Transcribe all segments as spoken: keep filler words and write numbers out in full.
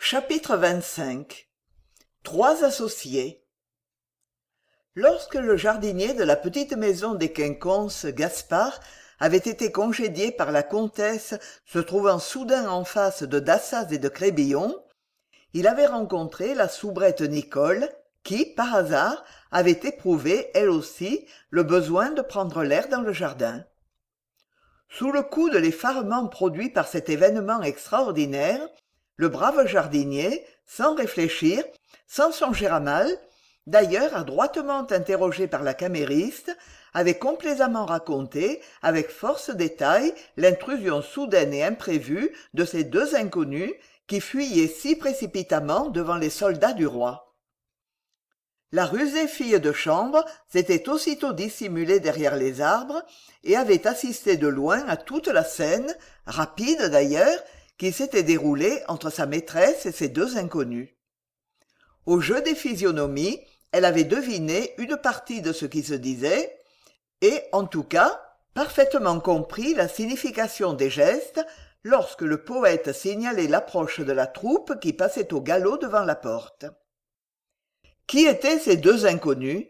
Chapitre vingt-cinq. Trois associés. Lorsque le jardinier de la petite maison des Quinconces, Gaspard, avait été congédié par la comtesse, se trouvant soudain en face de Dassaz et de Crébillon, il avait rencontré la soubrette Nicole, qui, par hasard, avait éprouvé, elle aussi, le besoin de prendre l'air dans le jardin. Sous le coup de l'effarement produit par cet événement extraordinaire, le brave jardinier, sans réfléchir, sans songer à mal, d'ailleurs adroitement interrogé par la camériste, avait complaisamment raconté, avec force détails, l'intrusion soudaine et imprévue de ces deux inconnus qui fuyaient si précipitamment devant les soldats du roi. La rusée fille de chambre s'était aussitôt dissimulée derrière les arbres et avait assisté de loin à toute la scène, rapide d'ailleurs, qui s'était déroulée entre sa maîtresse et ces deux inconnus. Au jeu des physionomies, elle avait deviné une partie de ce qui se disait, et, en tout cas, parfaitement compris la signification des gestes lorsque le poète signalait l'approche de la troupe qui passait au galop devant la porte. Qui étaient ces deux inconnus?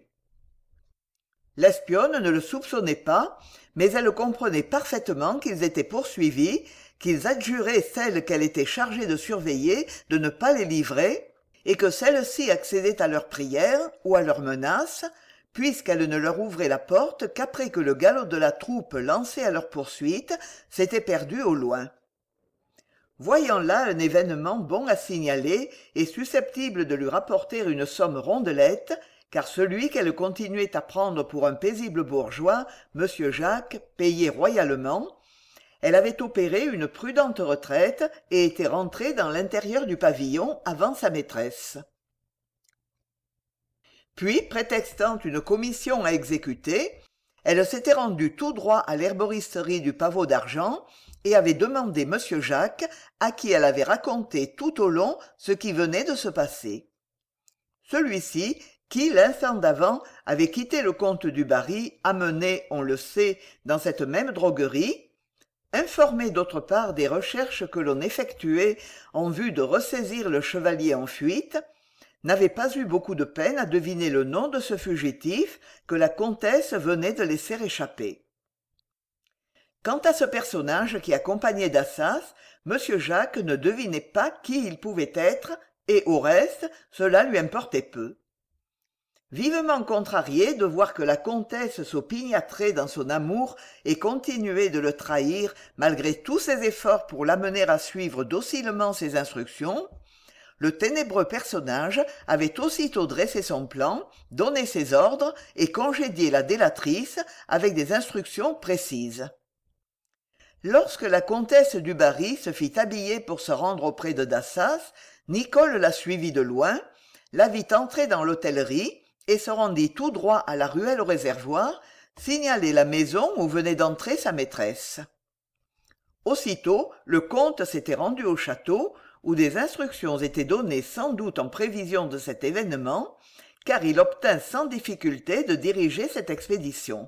L'espionne ne le soupçonnait pas, mais elle comprenait parfaitement qu'ils étaient poursuivis, qu'ils adjuraient celle qu'elle était chargée de surveiller de ne pas les livrer, et que celle-ci accédait à leurs prières ou à leurs menaces, puisqu'elle ne leur ouvrait la porte qu'après que le galop de la troupe lancé à leur poursuite s'était perdu au loin. Voyant là un événement bon à signaler et susceptible de lui rapporter une somme rondelette, car celui qu'elle continuait à prendre pour un paisible bourgeois, monsieur Jacques, payait royalement, elle avait opéré une prudente retraite et était rentrée dans l'intérieur du pavillon avant sa maîtresse. Puis, prétextant une commission à exécuter, elle s'était rendue tout droit à l'herboristerie du Pavot d'Argent et avait demandé monsieur Jacques, à qui elle avait raconté tout au long ce qui venait de se passer. Celui-ci, qui, l'instant d'avant, avait quitté le comte du Barry, amené, on le sait, dans cette même droguerie, informé d'autre part des recherches que l'on effectuait en vue de ressaisir le chevalier en fuite, n'avait pas eu beaucoup de peine à deviner le nom de ce fugitif que la comtesse venait de laisser échapper. Quant à ce personnage qui accompagnait Dassaz, monsieur Jacques ne devinait pas qui il pouvait être, et au reste, cela lui importait peu. Vivement contrarié de voir que la comtesse s'opiniâtrait dans son amour et continuait de le trahir malgré tous ses efforts pour l'amener à suivre docilement ses instructions, le ténébreux personnage avait aussitôt dressé son plan, donné ses ordres et congédié la délatrice avec des instructions précises. Lorsque la comtesse du Barry se fit habiller pour se rendre auprès de Dassaz, Nicole la suivit de loin, la vit entrer dans l'hôtellerie et se rendit tout droit à la ruelle au réservoir, signaler la maison où venait d'entrer sa maîtresse. Aussitôt, le comte s'était rendu au château, où des instructions étaient données sans doute en prévision de cet événement, car il obtint sans difficulté de diriger cette expédition.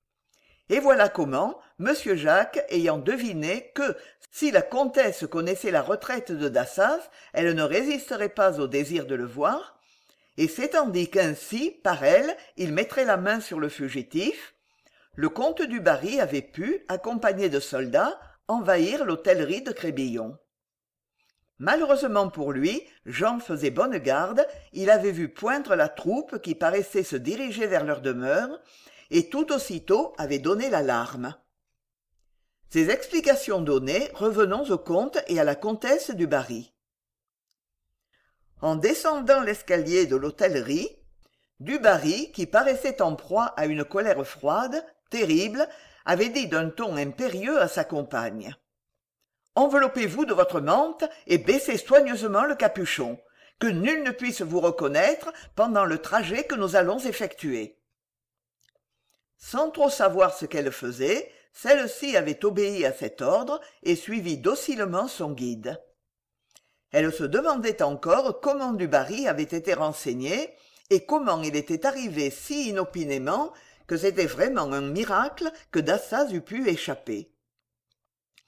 Et voilà comment, monsieur Jacques, ayant deviné que, si la comtesse connaissait la retraite de Dassaz, elle ne résisterait pas au désir de le voir, et s'étant dit qu'ainsi, par elle, il mettrait la main sur le fugitif, le comte du Barry avait pu, accompagné de soldats, envahir l'hôtellerie de Crébillon. Malheureusement pour lui, Jean faisait bonne garde, il avait vu poindre la troupe qui paraissait se diriger vers leur demeure, et tout aussitôt avait donné l'alarme. Ces explications données, revenons au comte et à la comtesse du Barry. En descendant l'escalier de l'hôtellerie, du Barry, qui paraissait en proie à une colère froide, terrible, avait dit d'un ton impérieux à sa compagne. « Enveloppez-vous de votre mante et baissez soigneusement le capuchon, que nul ne puisse vous reconnaître pendant le trajet que nous allons effectuer. » Sans trop savoir ce qu'elle faisait, celle-ci avait obéi à cet ordre et suivi docilement son guide. Elle se demandait encore comment du Barry avait été renseigné et comment il était arrivé si inopinément que c'était vraiment un miracle que Dassaz eût pu échapper.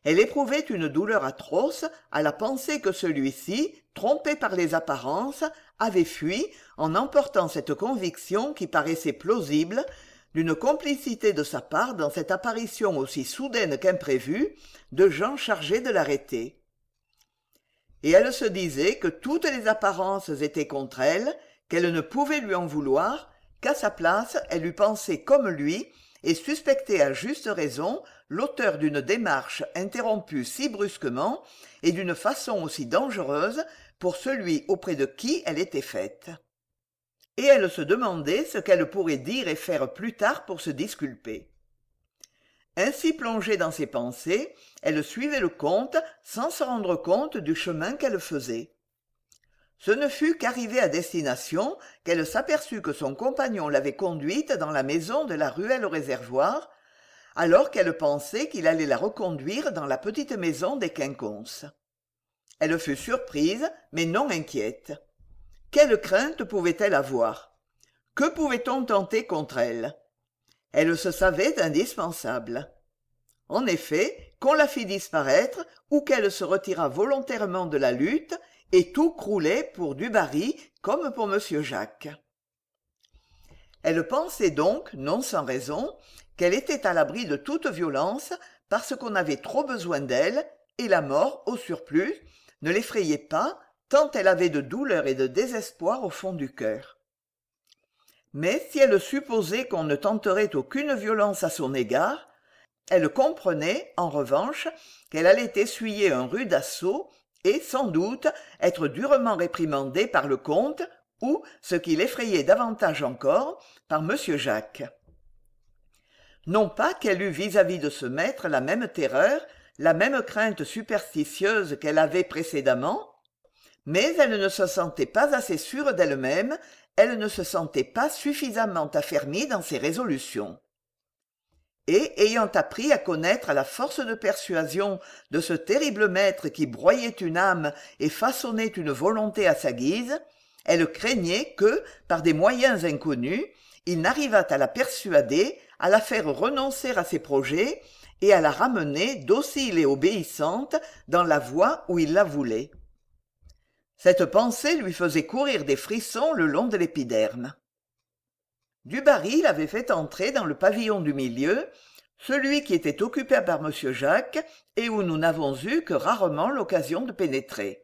Elle éprouvait une douleur atroce à la pensée que celui-ci, trompé par les apparences, avait fui en emportant cette conviction qui paraissait plausible d'une complicité de sa part dans cette apparition aussi soudaine qu'imprévue de gens chargés de l'arrêter. Et elle se disait que toutes les apparences étaient contre elle, qu'elle ne pouvait lui en vouloir, qu'à sa place elle eût pensé comme lui et suspecté à juste raison l'auteur d'une démarche interrompue si brusquement et d'une façon aussi dangereuse pour celui auprès de qui elle était faite. Et elle se demandait ce qu'elle pourrait dire et faire plus tard pour se disculper. Ainsi plongée dans ses pensées, elle suivait le comte sans se rendre compte du chemin qu'elle faisait. Ce ne fut qu'arrivée à destination qu'elle s'aperçut que son compagnon l'avait conduite dans la maison de la ruelle au réservoir, alors qu'elle pensait qu'il allait la reconduire dans la petite maison des Quinconces. Elle fut surprise, mais non inquiète. Quelle crainte pouvait-elle avoir? Que pouvait-on tenter contre elle? Elle se savait indispensable. En effet, qu'on la fît disparaître ou qu'elle se retirât volontairement de la lutte, et tout croulait pour du Barry comme pour monsieur Jacques. Elle pensait donc, non sans raison, qu'elle était à l'abri de toute violence parce qu'on avait trop besoin d'elle, et la mort, au surplus, ne l'effrayait pas, tant elle avait de douleur et de désespoir au fond du cœur. Mais si elle supposait qu'on ne tenterait aucune violence à son égard, elle comprenait, en revanche, qu'elle allait essuyer un rude assaut et, sans doute, être durement réprimandée par le comte ou, ce qui l'effrayait davantage encore, par monsieur Jacques. Non pas qu'elle eût vis-à-vis de ce maître la même terreur, la même crainte superstitieuse qu'elle avait précédemment, mais elle ne se sentait pas assez sûre d'elle-même, elle ne se sentait pas suffisamment affermie dans ses résolutions. Et, ayant appris à connaître la force de persuasion de ce terrible maître qui broyait une âme et façonnait une volonté à sa guise, elle craignait que, par des moyens inconnus, il n'arrivât à la persuader, à la faire renoncer à ses projets et à la ramener docile et obéissante dans la voie où il la voulait. Cette pensée lui faisait courir des frissons le long de l'épiderme. Du Barry l'avait fait entrer dans le pavillon du milieu, celui qui était occupé par monsieur Jacques et où nous n'avons eu que rarement l'occasion de pénétrer.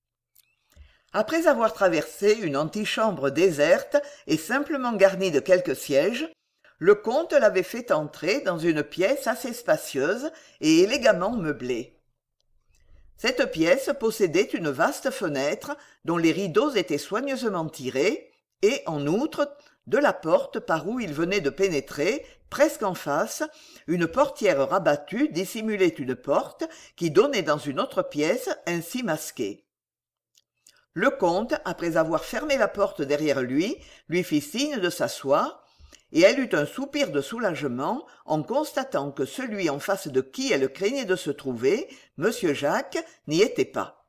Après avoir traversé une antichambre déserte et simplement garnie de quelques sièges, le comte l'avait fait entrer dans une pièce assez spacieuse et élégamment meublée. Cette pièce possédait une vaste fenêtre dont les rideaux étaient soigneusement tirés et, en outre, de la porte par où il venait de pénétrer, presque en face, une portière rabattue dissimulait une porte qui donnait dans une autre pièce ainsi masquée. Le comte, après avoir fermé la porte derrière lui, lui fit signe de s'asseoir, et elle eut un soupir de soulagement en constatant que celui en face de qui elle craignait de se trouver, monsieur Jacques, n'y était pas.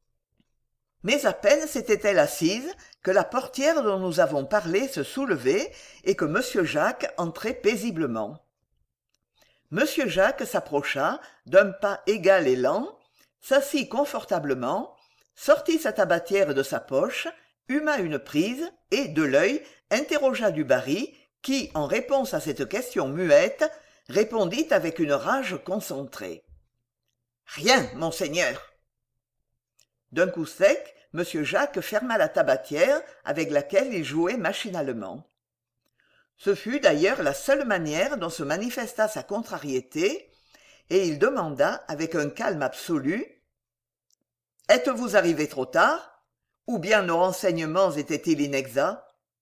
Mais à peine s'était-elle assise que la portière dont nous avons parlé se soulevait et que monsieur Jacques entrait paisiblement. Monsieur Jacques s'approcha d'un pas égal et lent, s'assit confortablement, sortit sa tabatière de sa poche, huma une prise et, de l'œil, interrogea du Barry, qui, en réponse à cette question muette, répondit avec une rage concentrée. « Rien, monseigneur !» D'un coup sec, monsieur Jacques ferma la tabatière avec laquelle il jouait machinalement. Ce fut d'ailleurs la seule manière dont se manifesta sa contrariété, et il demanda avec un calme absolu « Êtes-vous arrivé trop tard? Ou bien nos renseignements étaient-ils inexacts ?»«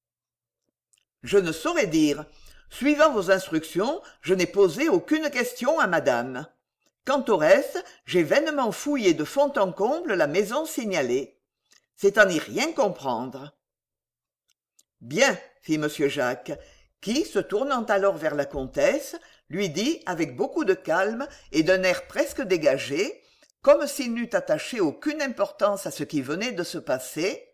Je ne saurais dire. Suivant vos instructions, je n'ai posé aucune question à madame. Quant au reste, j'ai vainement fouillé de fond en comble la maison signalée. C'est à n'y rien comprendre. »« Bien, » fit monsieur Jacques, qui, se tournant alors vers la comtesse, lui dit avec beaucoup de calme et d'un air presque dégagé, comme s'il n'eût attaché aucune importance à ce qui venait de se passer.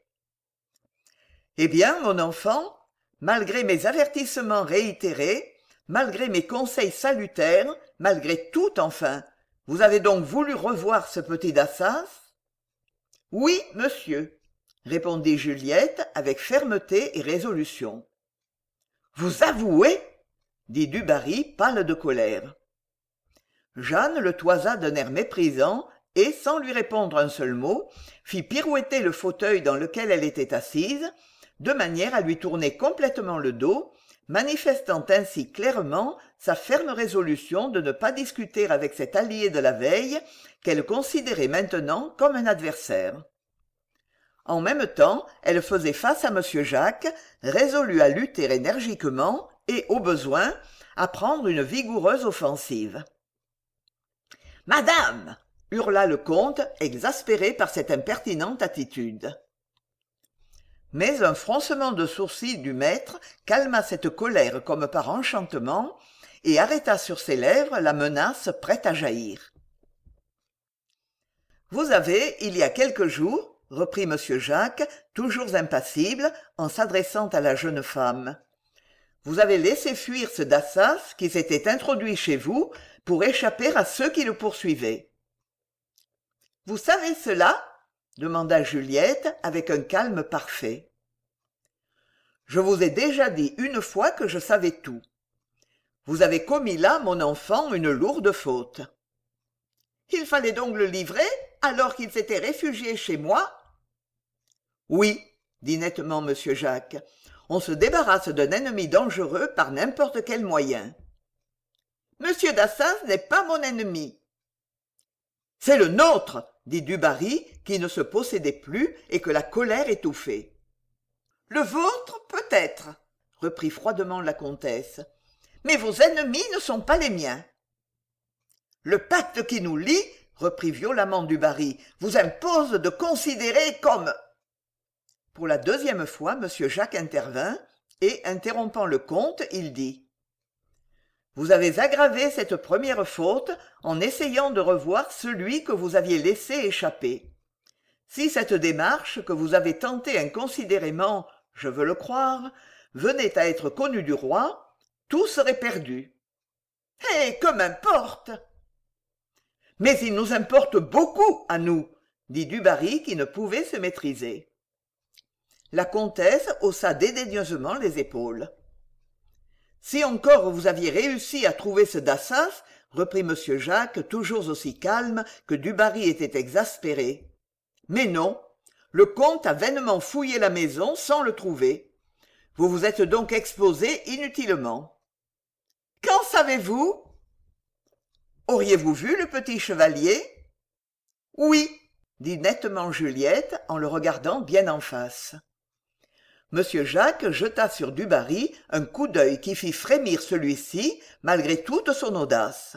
« Eh bien, mon enfant, malgré mes avertissements réitérés, malgré mes conseils salutaires, malgré tout enfin, Vous avez donc voulu revoir ce petit Dassas? Oui, monsieur, répondit Juliette avec fermeté et résolution. Vous avouez? Dit du Barry, pâle de colère. Jeanne le toisa d'un air méprisant et, sans lui répondre un seul mot, fit pirouetter le fauteuil dans lequel elle était assise, de manière à lui tourner complètement le dos, manifestant ainsi clairement sa ferme résolution de ne pas discuter avec cet allié de la veille qu'elle considérait maintenant comme un adversaire. En même temps, elle faisait face à m. Jacques, résolu à lutter énergiquement et, au besoin, à prendre une vigoureuse offensive. « Madame !» hurla le comte, exaspéré par cette impertinente attitude. Mais un froncement de sourcils du maître calma cette colère comme par enchantement et arrêta sur ses lèvres la menace prête à jaillir. « Vous avez, il y a quelques jours, reprit m. Jacques, toujours impassible, en s'adressant à la jeune femme, vous avez laissé fuir ce Dassas qui s'était introduit chez vous pour échapper à ceux qui le poursuivaient. »« Vous savez cela ?» demanda Juliette avec un calme parfait. « Je vous ai déjà dit une fois que je savais tout. Vous avez commis là, mon enfant, une lourde faute. »« Il fallait donc le livrer alors qu'il s'était réfugié chez moi ?»« Oui, dit nettement m. Jacques, on se débarrasse d'un ennemi dangereux par n'importe quel moyen. »« Monsieur Dassas n'est pas mon ennemi. »« C'est le nôtre !» dit du Barry, qui ne se possédait plus et que la colère étouffait. « Le vôtre, peut-être, » reprit froidement la comtesse, « mais vos ennemis ne sont pas les miens. »« Le pacte qui nous lie, » reprit violemment du Barry, « vous impose de considérer comme... » Pour la deuxième fois, m. Jacques intervint, et, interrompant le comte, il dit « Vous avez aggravé cette première faute en essayant de revoir celui que vous aviez laissé échapper. Si cette démarche, que vous avez tentée inconsidérément, je veux le croire, venait à être connue du roi, tout serait perdu. »« Eh, que m'importe !»« Mais il nous importe beaucoup, à nous, » dit du Barry qui ne pouvait se maîtriser. La comtesse haussa dédaigneusement les épaules. « Si encore vous aviez réussi à trouver ce Dassas, reprit m. Jacques, toujours aussi calme que du Barry était exaspéré. Mais non, le comte a vainement fouillé la maison sans le trouver. Vous vous êtes donc exposé inutilement. »« Qu'en savez-vous ?»« Auriez-vous vu le petit chevalier ?»« Oui, » dit nettement Juliette en le regardant bien en face. M. Jacques jeta sur du Barry un coup d'œil qui fit frémir celui-ci malgré toute son audace.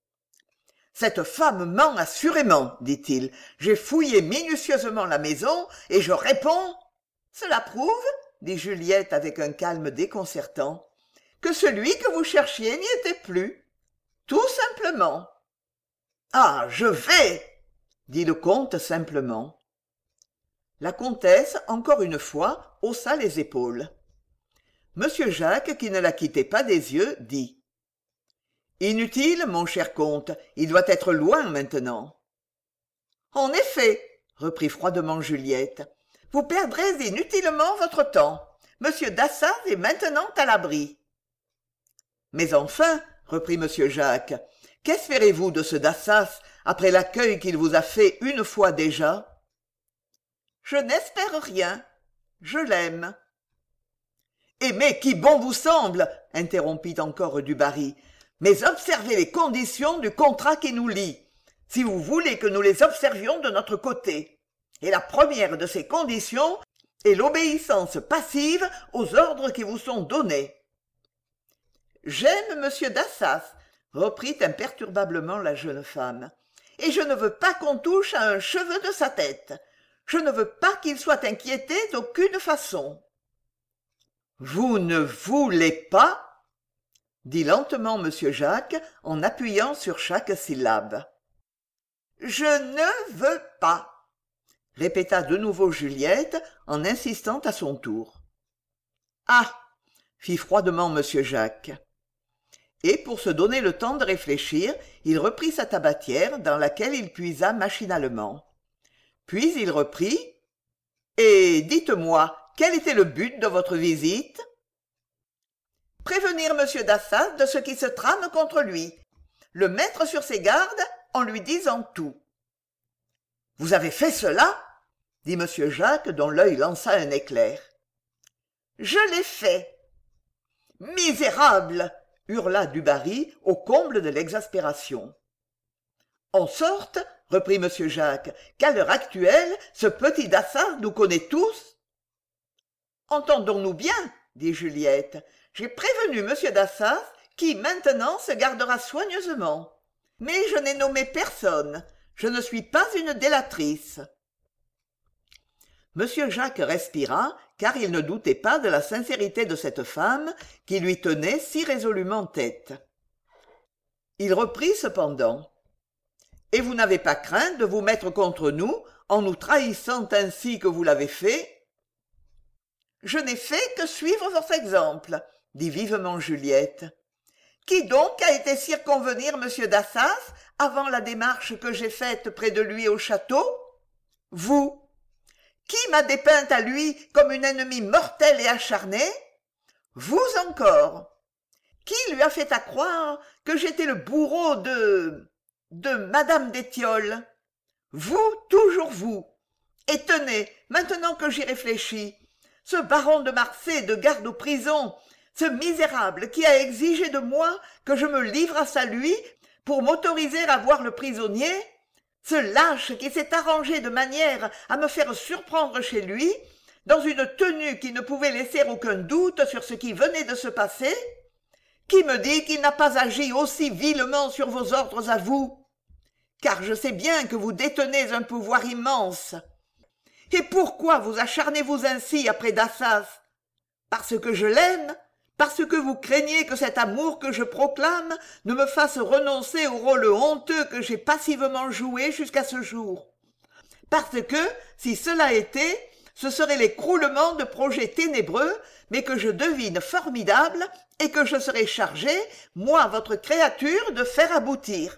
« Cette femme ment assurément, dit-il. J'ai fouillé minutieusement la maison et je réponds... »« Cela prouve, dit Juliette avec un calme déconcertant, que celui que vous cherchiez n'y était plus. Tout simplement. »« Ah, je vais !» dit le comte simplement. La comtesse, encore une fois, haussa les épaules. M. Jacques, qui ne la quittait pas des yeux, dit « Inutile, mon cher comte, il doit être loin maintenant. »« En effet, reprit froidement Juliette, vous perdrez inutilement votre temps. M. Dassas est maintenant à l'abri. »« Mais enfin, reprit M. Jacques, qu'espérez-vous de ce Dassas après l'accueil qu'il vous a fait une fois déjà ? » « Je n'espère rien. Je l'aime. »« Aimez qui bon vous semble, interrompit encore du Barry, mais observez les conditions du contrat qui nous lie, si vous voulez que nous les observions de notre côté. Et la première de ces conditions est l'obéissance passive aux ordres qui vous sont donnés. »« J'aime M. Dassas, reprit imperturbablement la jeune femme, et je ne veux pas qu'on touche à un cheveu de sa tête. Je ne veux pas qu'il soit inquiété d'aucune façon. »« Vous ne voulez pas ?» dit lentement m. Jacques en appuyant sur chaque syllabe. « Je ne veux pas !» répéta de nouveau Juliette en insistant à son tour. « Ah !» fit froidement m. Jacques. et pour se donner le temps de réfléchir, il reprit sa tabatière dans laquelle il puisa machinalement. Puis il reprit « Et dites-moi, quel était le but de votre visite ?»« Prévenir M. Dassaz de ce qui se trame contre lui, le mettre sur ses gardes en lui disant tout. »« Vous avez fait cela ?» dit M. Jacques, dont l'œil lança un éclair. « Je l'ai fait. »« Misérable !» hurla Dubarry au comble de l'exaspération. « En sorte, reprit M. Jacques, qu'à l'heure actuelle, ce petit Dassaz nous connaît tous. »« Entendons-nous bien, dit Juliette. J'ai prévenu M. Dassaz, qui maintenant se gardera soigneusement. Mais je n'ai nommé personne. Je ne suis pas une délatrice. » M. Jacques respira, car il ne doutait pas de la sincérité de cette femme qui lui tenait si résolument tête. Il reprit cependant. « Et vous n'avez pas craint de vous mettre contre nous en nous trahissant ainsi que vous l'avez fait ?»« Je n'ai fait que suivre votre exemple, » dit vivement Juliette. « Qui donc a été circonvenir M. Dassaz avant la démarche que j'ai faite près de lui au château ? Vous. Qui m'a dépeinte à lui comme une ennemie mortelle et acharnée ? Vous encore. Qui lui a fait accroire que j'étais le bourreau de... de Madame d'Étiolles ? Vous, toujours vous. Et tenez, maintenant que j'y réfléchis, ce baron de Marsay de garde aux prisons, ce misérable qui a exigé de moi que je me livrasse à lui pour m'autoriser à voir le prisonnier, ce lâche qui s'est arrangé de manière à me faire surprendre chez lui, dans une tenue qui ne pouvait laisser aucun doute sur ce qui venait de se passer, qui me dit qu'il n'a pas agi aussi vilement sur vos ordres à vous ? Car je sais bien que vous détenez un pouvoir immense. Et pourquoi vous acharnez-vous ainsi après Dassaz ? Parce que je l'aime ? Parce que vous craignez que cet amour que je proclame ne me fasse renoncer au rôle honteux que j'ai passivement joué jusqu'à ce jour. Parce que, si cela était, ce serait l'écroulement de projets ténébreux, mais que je devine formidables et que je serais chargé, moi votre créature, de faire aboutir.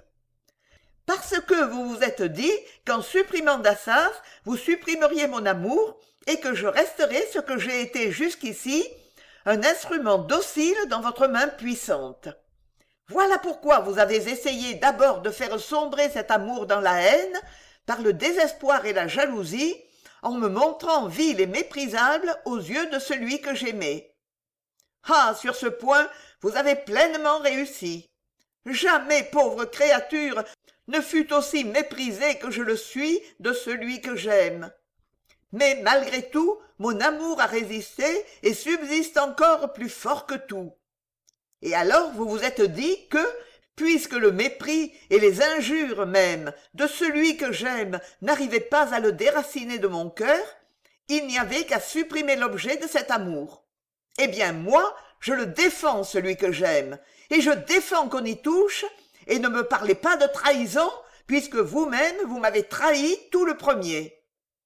Parce que vous vous êtes dit qu'en supprimant Dassaz, vous supprimeriez mon amour et que je resterais ce que j'ai été jusqu'ici, un instrument docile dans votre main puissante. Voilà pourquoi vous avez essayé d'abord de faire sombrer cet amour dans la haine, par le désespoir et la jalousie, en me montrant vil et méprisable aux yeux de celui que j'aimais. Ah, sur ce point, vous avez pleinement réussi. Jamais, pauvre créature, ne fut aussi méprisée que je le suis de celui que j'aime. Mais malgré tout, mon amour a résisté et subsiste encore plus fort que tout. Et alors vous vous êtes dit que, puisque le mépris et les injures même de celui que j'aime n'arrivaient pas à le déraciner de mon cœur, il n'y avait qu'à supprimer l'objet de cet amour. Eh bien moi, je le défends celui que j'aime, et je défends qu'on y touche, et ne me parlez pas de trahison, puisque vous-même vous m'avez trahi tout le premier. »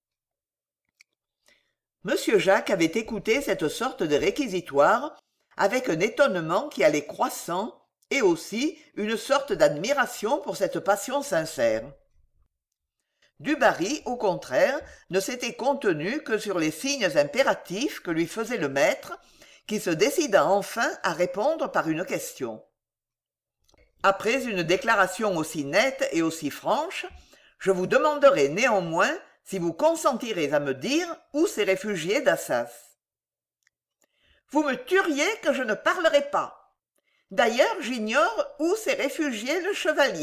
Monsieur Jacques avait écouté cette sorte de réquisitoire avec un étonnement qui allait croissant et aussi une sorte d'admiration pour cette passion sincère. Dubarry, au contraire, ne s'était contenu que sur les signes impératifs que lui faisait le maître, qui se décida enfin à répondre par une question. « Après une déclaration aussi nette et aussi franche, je vous demanderai néanmoins si vous consentirez à me dire où s'est réfugié Dassaz. »« Vous me tueriez que je ne parlerai pas. D'ailleurs, j'ignore où s'est réfugié le chevalier. »«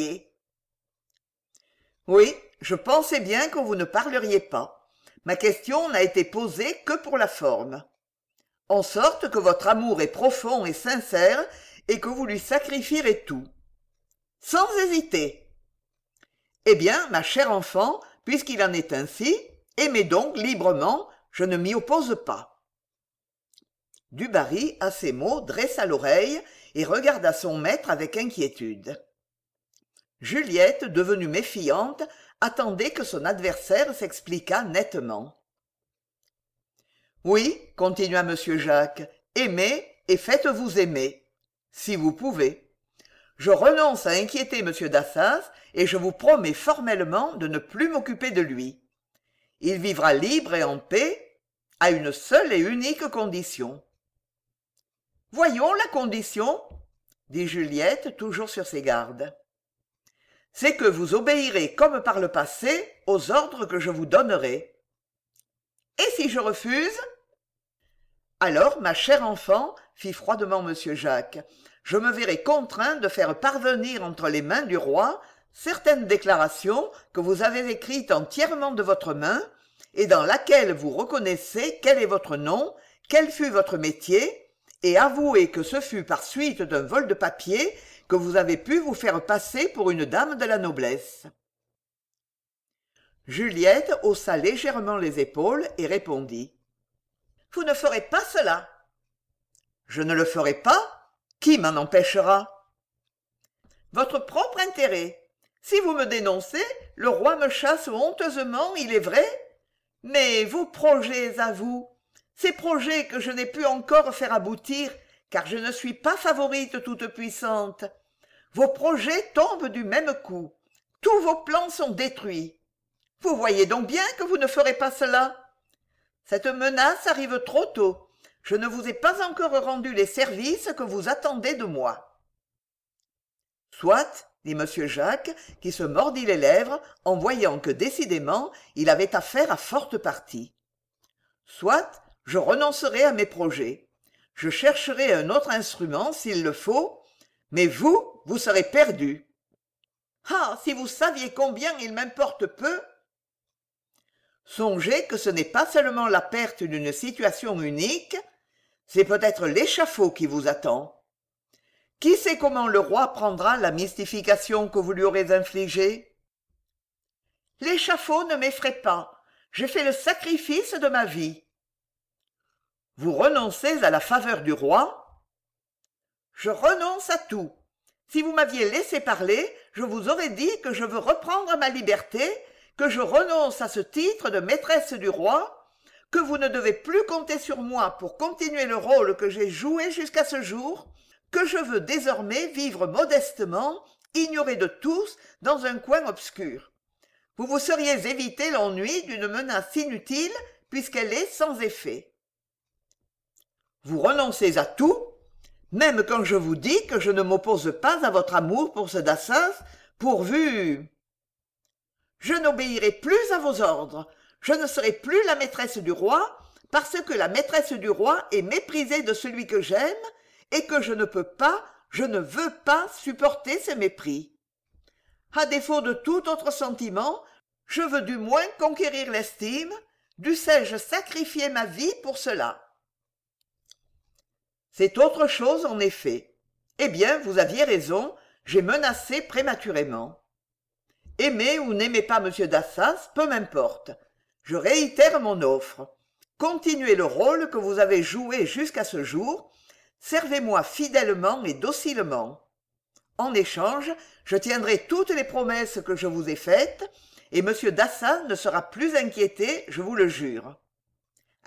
Oui, je pensais bien que vous ne parleriez pas. Ma question n'a été posée que pour la forme. En sorte que votre amour est profond et sincère et que vous lui sacrifierez tout. Sans hésiter. Eh bien, ma chère enfant, puisqu'il en est ainsi, aimez donc librement, je ne m'y oppose pas. » Dubarry, à ces mots, dressa l'oreille et regarda son maître avec inquiétude. Juliette, devenue méfiante, attendait que son adversaire s'expliquât nettement. « Oui, continua M. Jacques, aimez et faites-vous aimer, si vous pouvez. Je renonce à inquiéter M. Dassaz et je vous promets formellement de ne plus m'occuper de lui. Il vivra libre et en paix, à une seule et unique condition. « Voyons la condition, » dit Juliette, toujours sur ses gardes. « C'est que vous obéirez comme par le passé aux ordres que je vous donnerai. »« Et si je refuse ?»« Alors, ma chère enfant, fit froidement M. Jacques, je me verrai contraint de faire parvenir entre les mains du roi certaines déclarations que vous avez écrites entièrement de votre main et dans laquelle vous reconnaissez quel est votre nom, quel fut votre métier, et avouez que ce fut par suite d'un vol de papier que vous avez pu vous faire passer pour une dame de la noblesse. » Juliette haussa légèrement les épaules et répondit. « Vous ne ferez pas cela. »« Je ne le ferai pas ? Qui m'en empêchera ? » ?»« Votre propre intérêt. Si vous me dénoncez, le roi me chasse honteusement, il est vrai. Mais vos projets à vous, ces projets que je n'ai pu encore faire aboutir, car je ne suis pas favorite toute puissante, vos projets tombent du même coup. Tous vos plans sont détruits. Vous voyez donc bien que vous ne ferez pas cela. Cette menace arrive trop tôt. Je ne vous ai pas encore rendu les services que vous attendez de moi. « Soit, » dit M. Jacques, qui se mordit les lèvres en voyant que décidément il avait affaire à forte partie. « Soit, je renoncerai à mes projets. Je chercherai un autre instrument s'il le faut, mais vous, vous serez perdu. Ah, si vous saviez combien il m'importe peu !» Songez que ce n'est pas seulement la perte d'une situation unique, c'est peut-être l'échafaud qui vous attend. Qui sait comment le roi prendra la mystification que vous lui aurez infligée ? L'échafaud ne m'effraie pas. J'ai fait le sacrifice de ma vie. Vous renoncez à la faveur du roi ? Je renonce à tout. Si vous m'aviez laissé parler, je vous aurais dit que je veux reprendre ma liberté, que je renonce à ce titre de maîtresse du roi, que vous ne devez plus compter sur moi pour continuer le rôle que j'ai joué jusqu'à ce jour, que je veux désormais vivre modestement, ignoré de tous, dans un coin obscur. Vous vous seriez évité l'ennui d'une menace inutile, puisqu'elle est sans effet. Vous renoncez à tout, même quand je vous dis que je ne m'oppose pas à votre amour pour ce Dassaz, pourvu... Je n'obéirai plus à vos ordres, je ne serai plus la maîtresse du roi, parce que la maîtresse du roi est méprisée de celui que j'aime, et que je ne peux pas, je ne veux pas supporter ce mépris. À défaut de tout autre sentiment, je veux du moins conquérir l'estime, dussé-je sacrifier ma vie pour cela. C'est autre chose en effet. Eh bien, vous aviez raison, j'ai menacé prématurément. Aimez ou n'aimez pas M. Dassaz, peu m'importe. Je réitère mon offre. Continuez le rôle que vous avez joué jusqu'à ce jour, servez-moi fidèlement et docilement. En échange, je tiendrai toutes les promesses que je vous ai faites, et M. Dassaz ne sera plus inquiété, je vous le jure. Acceptez-vous ?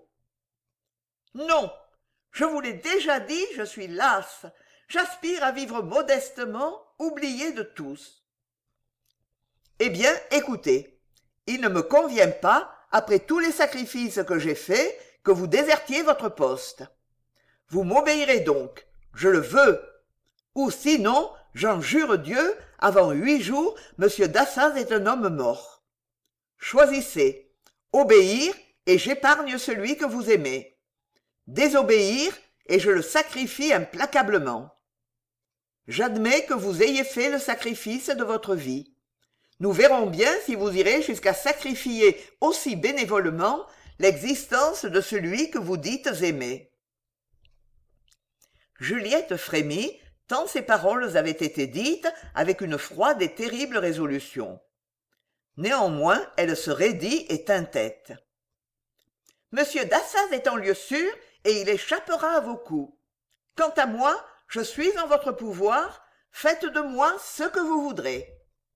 Non, je vous l'ai déjà dit, je suis lasse. J'aspire à vivre modestement, oublié de tous. Eh bien, écoutez, il ne me convient pas, après tous les sacrifices que j'ai faits, que vous désertiez votre poste. Vous m'obéirez donc, je le veux. Ou sinon, j'en jure Dieu, avant huit jours, M. Dassaz est un homme mort. Choisissez, obéir, et j'épargne celui que vous aimez. Désobéir, et je le sacrifie implacablement. J'admets que vous ayez fait le sacrifice de votre vie. Nous verrons bien si vous irez jusqu'à sacrifier aussi bénévolement l'existence de celui que vous dites aimer. Juliette frémit, tant ces paroles avaient été dites avec une froide et terrible résolution. Néanmoins, elle se raidit et tint tête. « Monsieur Dassaz est en lieu sûr, et il échappera à vos coups. Quant à moi, je suis en votre pouvoir, faites de moi ce que vous voudrez. »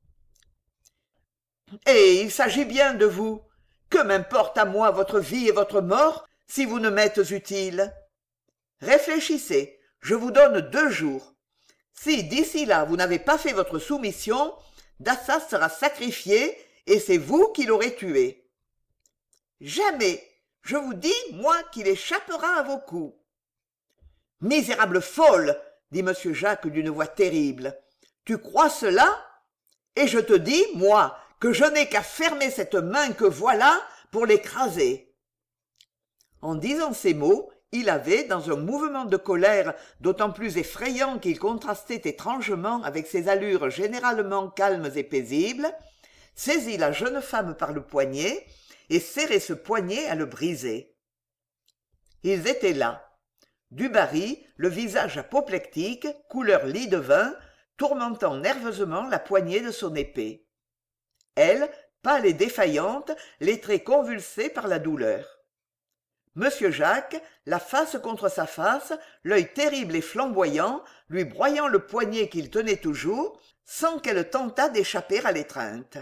« Et il s'agit bien de vous. Que m'importe à moi votre vie et votre mort, si vous ne m'êtes utile ? Réfléchissez, je vous donne deux jours. Si d'ici là vous n'avez pas fait votre soumission, Dassas sera sacrifié et c'est vous qui l'aurez tué. Jamais, je vous dis, moi, qu'il échappera à vos coups. Misérable folle, dit m Jacques d'une voix terrible, tu crois cela? Et je te dis, moi, que je n'ai qu'à fermer cette main que voilà pour l'écraser. En disant ces mots, il avait, dans un mouvement de colère d'autant plus effrayant qu'il contrastait étrangement avec ses allures généralement calmes et paisibles, saisi la jeune femme par le poignet et serré ce poignet à le briser. Ils étaient là. Dubarry, le visage apoplectique, couleur lit de vin, tourmentant nerveusement la poignée de son épée. Elle, pâle et défaillante, les traits convulsés par la douleur. Monsieur Jacques, la face contre sa face, l'œil terrible et flamboyant, lui broyant le poignet qu'il tenait toujours, sans qu'elle tentât d'échapper à l'étreinte.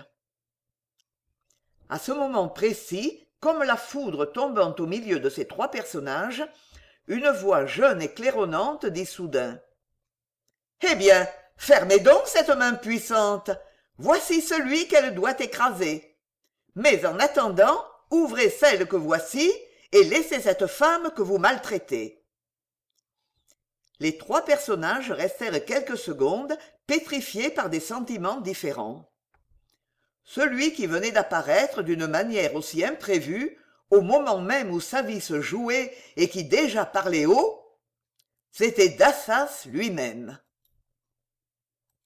À ce moment précis, comme la foudre tombant au milieu de ces trois personnages, une voix jeune et claironnante dit soudain « Eh bien, fermez donc cette main puissante. Voici celui qu'elle doit écraser. Mais en attendant, ouvrez celle que voici et laissez cette femme que vous maltraitez. » Les trois personnages restèrent quelques secondes pétrifiés par des sentiments différents. Celui qui venait d'apparaître d'une manière aussi imprévue, au moment même où sa vie se jouait et qui déjà parlait haut, c'était Dassas lui-même.